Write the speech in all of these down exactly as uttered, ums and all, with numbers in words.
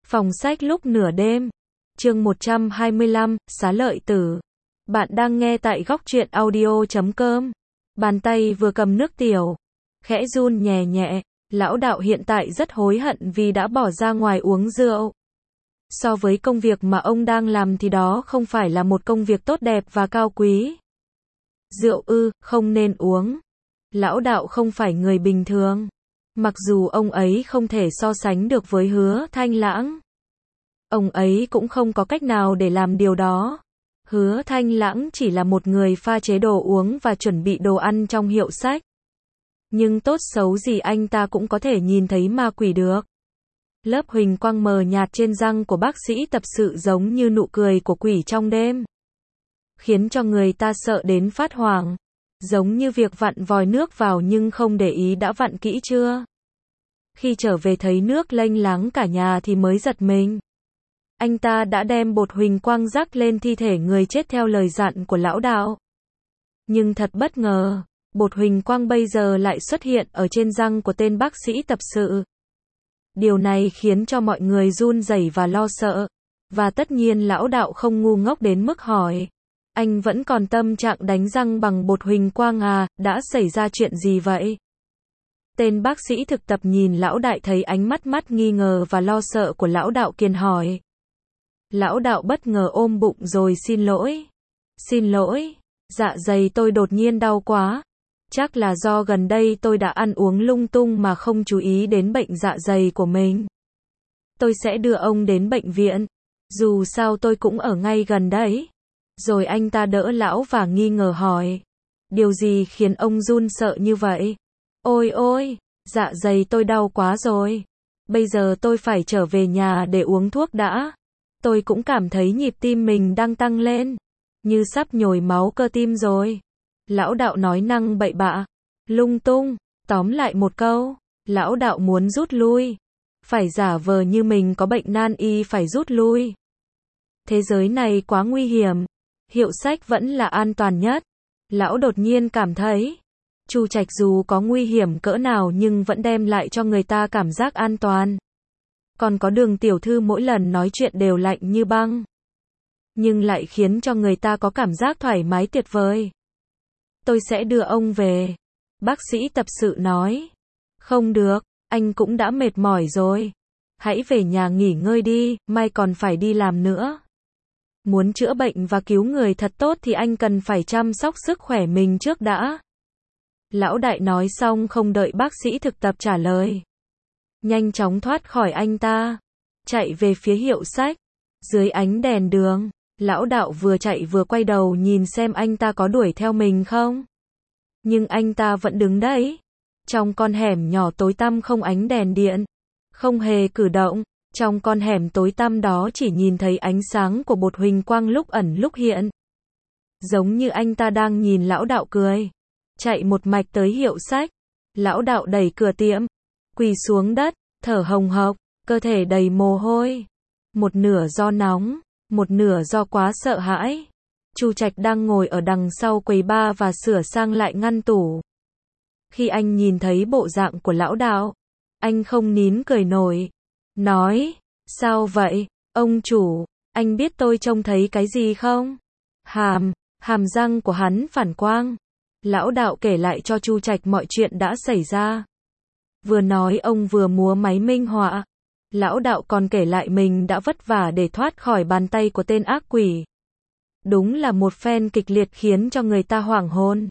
Phòng sách lúc nửa đêm. Chương một trăm hai mươi lăm, Xá Lợi Tử. Bạn đang nghe tại góc truyện audio chấm com. Bàn tay vừa cầm nước tiểu, khẽ run nhẹ nhẹ. Lão đạo hiện tại rất hối hận vì đã bỏ ra ngoài uống rượu. So với công việc mà ông đang làm thì đó không phải là một công việc tốt đẹp và cao quý. Rượu ư, không nên uống. Lão đạo không phải người bình thường. Mặc dù ông ấy không thể so sánh được với Hứa Thanh Lãng. Ông ấy cũng không có cách nào để làm điều đó. Hứa Thanh Lãng chỉ là một người pha chế đồ uống và chuẩn bị đồ ăn trong hiệu sách. Nhưng tốt xấu gì anh ta cũng có thể nhìn thấy ma quỷ được. Lớp huỳnh quang mờ nhạt trên răng của bác sĩ tập sự giống như nụ cười của quỷ trong đêm. Khiến cho người ta sợ đến phát hoảng. Giống như việc vặn vòi nước vào nhưng không để ý đã vặn kỹ chưa. Khi trở về thấy nước lênh láng cả nhà thì mới giật mình. Anh ta đã đem bột huỳnh quang rắc lên thi thể người chết theo lời dặn của lão đạo. Nhưng thật bất ngờ, bột huỳnh quang bây giờ lại xuất hiện ở trên răng của tên bác sĩ tập sự. Điều này khiến cho mọi người run rẩy và lo sợ. Và tất nhiên lão đạo không ngu ngốc đến mức hỏi. Anh vẫn còn tâm trạng đánh răng bằng bột huỳnh quang à, đã xảy ra chuyện gì vậy? Tên bác sĩ thực tập nhìn lão đại thấy ánh mắt mắt nghi ngờ và lo sợ của lão đạo kiên hỏi. Lão đạo bất ngờ ôm bụng rồi xin lỗi. Xin lỗi, dạ dày tôi đột nhiên đau quá. Chắc là do gần đây tôi đã ăn uống lung tung mà không chú ý đến bệnh dạ dày của mình. Tôi sẽ đưa ông đến bệnh viện. Dù sao tôi cũng ở ngay gần đấy. Rồi anh ta đỡ lão và nghi ngờ hỏi. Điều gì khiến ông run sợ như vậy? Ôi ôi, dạ dày tôi đau quá rồi. Bây giờ tôi phải trở về nhà để uống thuốc đã. Tôi cũng cảm thấy nhịp tim mình đang tăng lên. Như sắp nhồi máu cơ tim rồi. Lão đạo nói năng bậy bạ. Lung tung. Tóm lại một câu. Lão đạo muốn rút lui. Phải giả vờ như mình có bệnh nan y phải rút lui. Thế giới này quá nguy hiểm. Hiệu sách vẫn là an toàn nhất. Lão đột nhiên cảm thấy. Chu Trạch dù có nguy hiểm cỡ nào nhưng vẫn đem lại cho người ta cảm giác an toàn. Còn có Đường tiểu thư mỗi lần nói chuyện đều lạnh như băng. Nhưng lại khiến cho người ta có cảm giác thoải mái tuyệt vời. Tôi sẽ đưa ông về. Bác sĩ tập sự nói. Không được, anh cũng đã mệt mỏi rồi. Hãy về nhà nghỉ ngơi đi, mai còn phải đi làm nữa. Muốn chữa bệnh và cứu người thật tốt thì anh cần phải chăm sóc sức khỏe mình trước đã. Lão đại nói xong không đợi bác sĩ thực tập trả lời. Nhanh chóng thoát khỏi anh ta. Chạy về phía hiệu sách. Dưới ánh đèn đường, lão đạo vừa chạy vừa quay đầu nhìn xem anh ta có đuổi theo mình không. Nhưng anh ta vẫn đứng đấy. Trong con hẻm nhỏ tối tăm không ánh đèn điện. Không hề cử động. Trong con hẻm tối tăm đó chỉ nhìn thấy ánh sáng của bột huỳnh quang lúc ẩn lúc hiện. Giống như anh ta đang nhìn lão đạo cười. Chạy một mạch tới hiệu sách. Lão đạo đẩy cửa tiệm. Quỳ xuống đất, thở hồng hộc, cơ thể đầy mồ hôi. Một nửa do nóng, một nửa do quá sợ hãi. Chu Trạch đang ngồi ở đằng sau quầy bar và sửa sang lại ngăn tủ. Khi anh nhìn thấy bộ dạng của lão đạo, anh không nín cười nổi. Nói, sao vậy, ông chủ, anh biết tôi trông thấy cái gì không? Hàm, hàm răng của hắn phản quang. Lão đạo kể lại cho Chu Trạch mọi chuyện đã xảy ra. Vừa nói ông vừa múa máy minh họa. Lão đạo còn kể lại mình đã vất vả để thoát khỏi bàn tay của tên ác quỷ. Đúng là một phen kịch liệt khiến cho người ta hoảng hồn.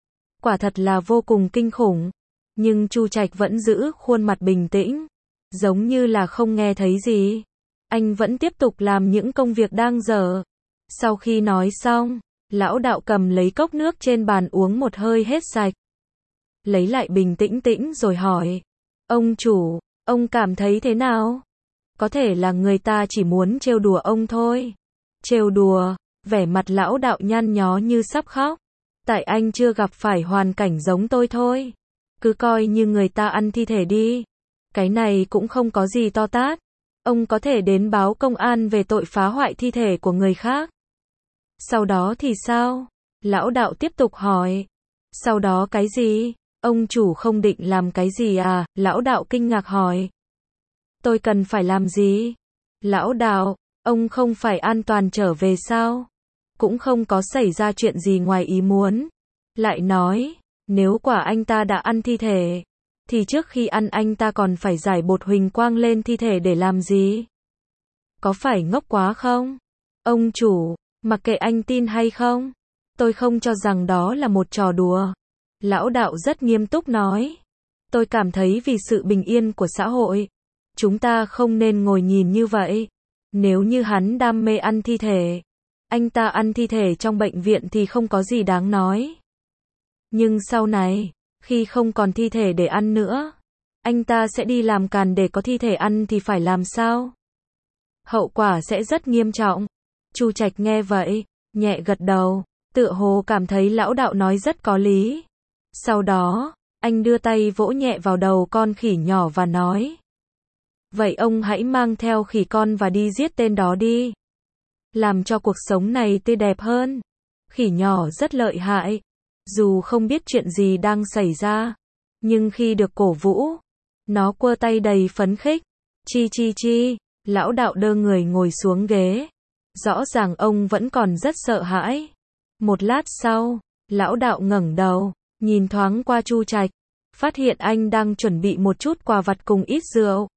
Quả thật là vô cùng kinh khủng. Nhưng Chu Trạch vẫn giữ khuôn mặt bình tĩnh. Giống như là không nghe thấy gì. Anh vẫn tiếp tục làm những công việc đang dở. Sau khi nói xong, lão đạo cầm lấy cốc nước trên bàn uống một hơi hết sạch. Lấy lại bình tĩnh tĩnh rồi hỏi. Ông chủ, ông cảm thấy thế nào? Có thể là người ta chỉ muốn trêu đùa ông thôi. Trêu đùa, vẻ mặt lão đạo nhăn nhó như sắp khóc. Tại anh chưa gặp phải hoàn cảnh giống tôi thôi. Cứ coi như người ta ăn thi thể đi. Cái này cũng không có gì to tát. Ông có thể đến báo công an về tội phá hoại thi thể của người khác. Sau đó thì sao? Lão đạo tiếp tục hỏi. Sau đó cái gì? Ông chủ không định làm cái gì à? Lão đạo kinh ngạc hỏi. Tôi cần phải làm gì? Lão Đạo, ông không phải an toàn trở về sao? Cũng không có xảy ra chuyện gì ngoài ý muốn. Lại nói, nếu quả anh ta đã ăn thi thể, thì trước khi ăn anh ta còn phải giải bột huỳnh quang lên thi thể để làm gì? Có phải ngốc quá không? Ông chủ, mặc kệ anh tin hay không, tôi không cho rằng đó là một trò đùa. Lão Đạo rất nghiêm túc nói. Tôi cảm thấy vì sự bình yên của xã hội, chúng ta không nên ngồi nhìn như vậy. Nếu như hắn đam mê ăn thi thể, anh ta ăn thi thể trong bệnh viện thì không có gì đáng nói. Nhưng sau này, khi không còn thi thể để ăn nữa, anh ta sẽ đi làm càn để có thi thể ăn thì phải làm sao? Hậu quả sẽ rất nghiêm trọng. Chu Trạch nghe vậy, nhẹ gật đầu, tựa hồ cảm thấy lão đạo nói rất có lý. Sau đó, anh đưa tay vỗ nhẹ vào đầu con khỉ nhỏ và nói. Vậy ông hãy mang theo khỉ con và đi giết tên đó đi. Làm cho cuộc sống này tươi đẹp hơn. Khỉ nhỏ rất lợi hại. Dù không biết chuyện gì đang xảy ra, nhưng khi được cổ vũ, nó quơ tay đầy phấn khích. Chi chi chi, lão đạo đơ người ngồi xuống ghế. Rõ ràng ông vẫn còn rất sợ hãi. Một lát sau, lão đạo ngẩng đầu, nhìn thoáng qua Chu Trạch, phát hiện anh đang chuẩn bị một chút quà vặt cùng ít rượu.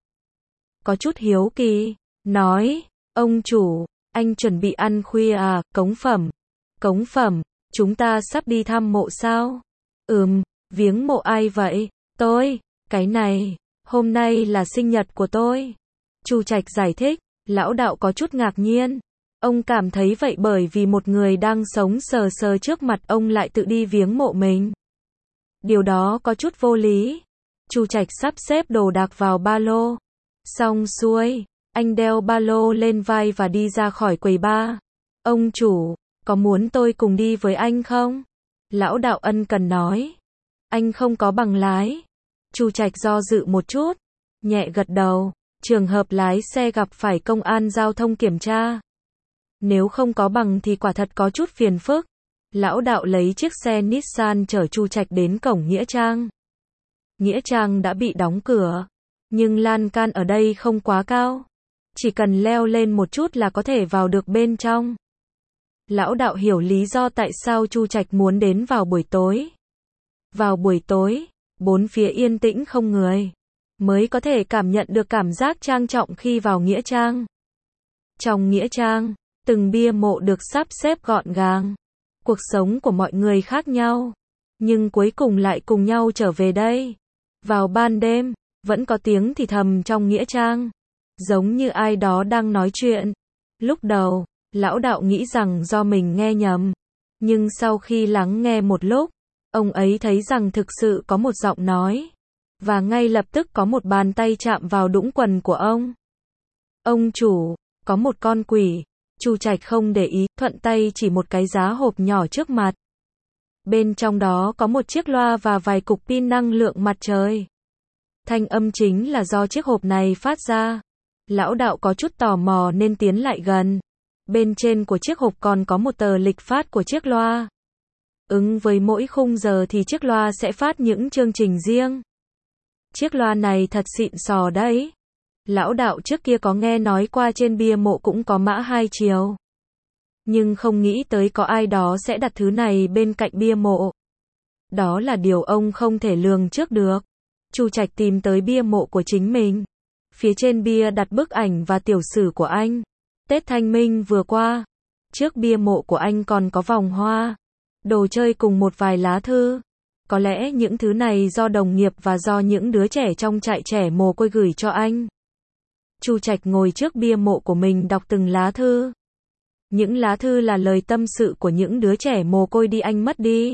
Có chút hiếu kỳ, nói, ông chủ, anh chuẩn bị ăn khuya à, cống phẩm. Cống phẩm, chúng ta sắp đi thăm mộ sao? Ừm, viếng mộ ai vậy? Tôi, cái này, hôm nay là sinh nhật của tôi. Chu Trạch giải thích, lão đạo có chút ngạc nhiên. Ông cảm thấy vậy bởi vì một người đang sống sờ sờ trước mặt ông lại tự đi viếng mộ mình. Điều đó có chút vô lý. Chu Trạch sắp xếp đồ đạc vào ba lô. Xong xuôi, anh đeo ba lô lên vai và đi ra khỏi quầy bar. Ông chủ, có muốn tôi cùng đi với anh không? Lão đạo ân cần nói. Anh không có bằng lái. Chu Trạch do dự một chút, nhẹ gật đầu. Trường hợp lái xe gặp phải công an giao thông kiểm tra, nếu không có bằng thì quả thật có chút phiền phức. Lão đạo lấy chiếc xe Nissan chở Chu Trạch đến cổng Nghĩa Trang. Nghĩa Trang đã bị đóng cửa, nhưng lan can ở đây không quá cao. Chỉ cần leo lên một chút là có thể vào được bên trong. Lão đạo hiểu lý do tại sao Chu Trạch muốn đến vào buổi tối. Vào buổi tối, bốn phía yên tĩnh không người, mới có thể cảm nhận được cảm giác trang trọng khi vào Nghĩa Trang. Trong Nghĩa Trang, từng bia mộ được sắp xếp gọn gàng. Cuộc sống của mọi người khác nhau, nhưng cuối cùng lại cùng nhau trở về đây. Vào ban đêm, vẫn có tiếng thì thầm trong Nghĩa Trang, giống như ai đó đang nói chuyện. Lúc đầu, lão đạo nghĩ rằng do mình nghe nhầm, nhưng sau khi lắng nghe một lúc, ông ấy thấy rằng thực sự có một giọng nói, và ngay lập tức có một bàn tay chạm vào đũng quần của ông. Ông chủ, có một con quỷ. Chu Trạch không để ý, thuận tay chỉ một cái giá hộp nhỏ trước mặt. Bên trong đó có một chiếc loa và vài cục pin năng lượng mặt trời. Thanh âm chính là do chiếc hộp này phát ra. Lão đạo có chút tò mò nên tiến lại gần. Bên trên của chiếc hộp còn có một tờ lịch phát của chiếc loa. Ứng với mỗi khung giờ thì chiếc loa sẽ phát những chương trình riêng. Chiếc loa này thật xịn sò đấy. Lão đạo trước kia có nghe nói qua trên bia mộ cũng có mã hai chiều. Nhưng không nghĩ tới có ai đó sẽ đặt thứ này bên cạnh bia mộ. Đó là điều ông không thể lường trước được. Chu Trạch tìm tới bia mộ của chính mình. Phía trên bia đặt bức ảnh và tiểu sử của anh. Tết Thanh Minh vừa qua. Trước bia mộ của anh còn có vòng hoa, đồ chơi cùng một vài lá thư. Có lẽ những thứ này do đồng nghiệp và do những đứa trẻ trong trại trẻ mồ côi gửi cho anh. Chu Trạch ngồi trước bia mộ của mình đọc từng lá thư. Những lá thư là lời tâm sự của những đứa trẻ mồ côi đi anh mất đi.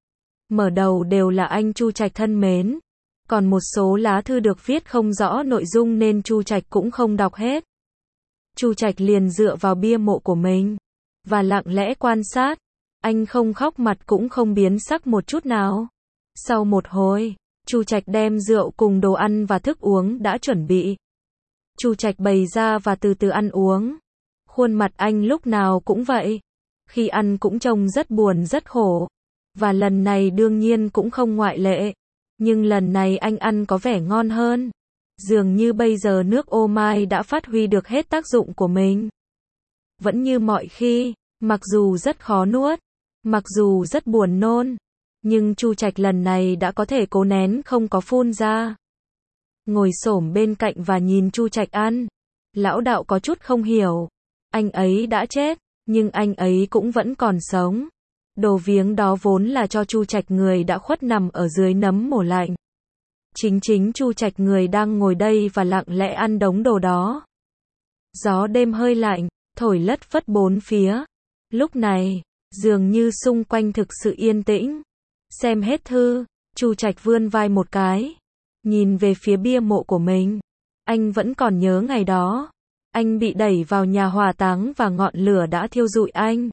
Mở đầu đều là anh Chu Trạch thân mến. Còn một số lá thư được viết không rõ nội dung nên Chu Trạch cũng không đọc hết. Chu Trạch liền dựa vào bia mộ của mình và lặng lẽ quan sát. Anh không khóc, mặt cũng không biến sắc một chút nào. Sau một hồi, Chu Trạch đem rượu cùng đồ ăn và thức uống đã chuẩn bị. Chu Trạch bày ra và từ từ ăn uống. Khuôn mặt anh lúc nào cũng vậy. Khi ăn cũng trông rất buồn rất khổ. Và lần này đương nhiên cũng không ngoại lệ. Nhưng lần này anh ăn có vẻ ngon hơn. Dường như bây giờ nước ô mai đã phát huy được hết tác dụng của mình. Vẫn như mọi khi, mặc dù rất khó nuốt, mặc dù rất buồn nôn, nhưng Chu Trạch lần này đã có thể cố nén không có phun ra. Ngồi xổm bên cạnh và nhìn Chu Trạch ăn. Lão đạo có chút không hiểu. Anh ấy đã chết, nhưng anh ấy cũng vẫn còn sống. Đồ viếng đó vốn là cho Chu Trạch người đã khuất nằm ở dưới nấm mồ lạnh. Chính chính Chu Trạch người đang ngồi đây và lặng lẽ ăn đống đồ đó. Gió đêm hơi lạnh, thổi lất phất bốn phía. Lúc này, dường như xung quanh thực sự yên tĩnh. Xem hết thư, Chu Trạch vươn vai một cái, nhìn về phía bia mộ của mình. Anh vẫn còn nhớ ngày đó. Anh bị đẩy vào nhà hỏa táng và ngọn lửa đã thiêu rụi anh.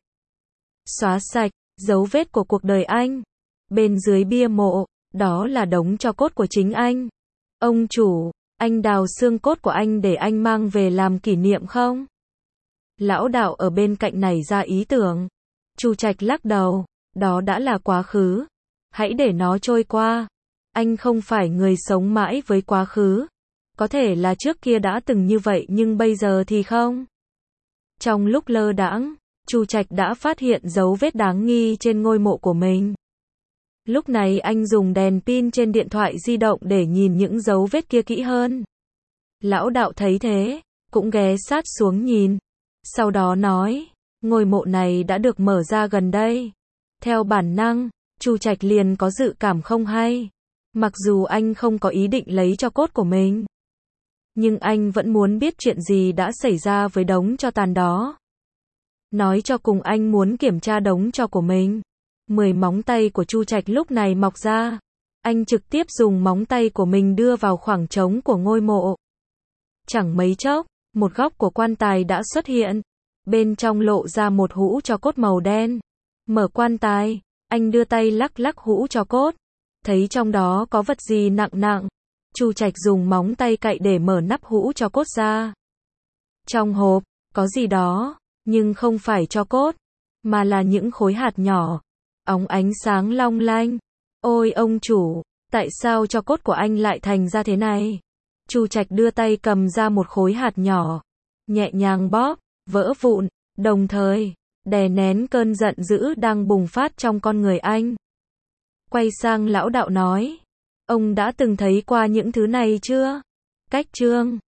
Xóa sạch dấu vết của cuộc đời anh. Bên dưới bia mộ, đó là đống tro cốt của chính anh. Ông chủ, anh đào xương cốt của anh để anh mang về làm kỷ niệm không? Lão đạo ở bên cạnh này ra ý tưởng. Chu Trạch lắc đầu, đó đã là quá khứ. Hãy để nó trôi qua. Anh không phải người sống mãi với quá khứ. Có thể là trước kia đã từng như vậy nhưng bây giờ thì không. Trong lúc lơ đãng, Chu Trạch đã phát hiện dấu vết đáng nghi trên ngôi mộ của mình. Lúc này anh dùng đèn pin trên điện thoại di động để nhìn những dấu vết kia kỹ hơn. Lão đạo thấy thế, cũng ghé sát xuống nhìn. Sau đó nói, ngôi mộ này đã được mở ra gần đây. Theo bản năng, Chu Trạch liền có dự cảm không hay. Mặc dù anh không có ý định lấy tro cốt của mình, nhưng anh vẫn muốn biết chuyện gì đã xảy ra với đống tro tàn đó. Nói cho cùng anh muốn kiểm tra đống tro của mình. Mười móng tay của Chu Trạch lúc này mọc ra. Anh trực tiếp dùng móng tay của mình đưa vào khoảng trống của ngôi mộ. Chẳng mấy chốc, một góc của quan tài đã xuất hiện. Bên trong lộ ra một hũ tro cốt màu đen. Mở quan tài, anh đưa tay lắc lắc hũ tro cốt. Thấy trong đó có vật gì nặng nặng. Chu Trạch dùng móng tay cạy để mở nắp hũ tro cốt ra. Trong hộp, có gì đó, nhưng không phải tro cốt, mà là những khối hạt nhỏ, óng ánh sáng long lanh. Ôi ông chủ, tại sao tro cốt của anh lại thành ra thế này? Chu Trạch đưa tay cầm ra một khối hạt nhỏ, nhẹ nhàng bóp, vỡ vụn, đồng thời, đè nén cơn giận dữ đang bùng phát trong con người anh. Quay sang lão đạo nói, ông đã từng thấy qua những thứ này chưa? Cách chương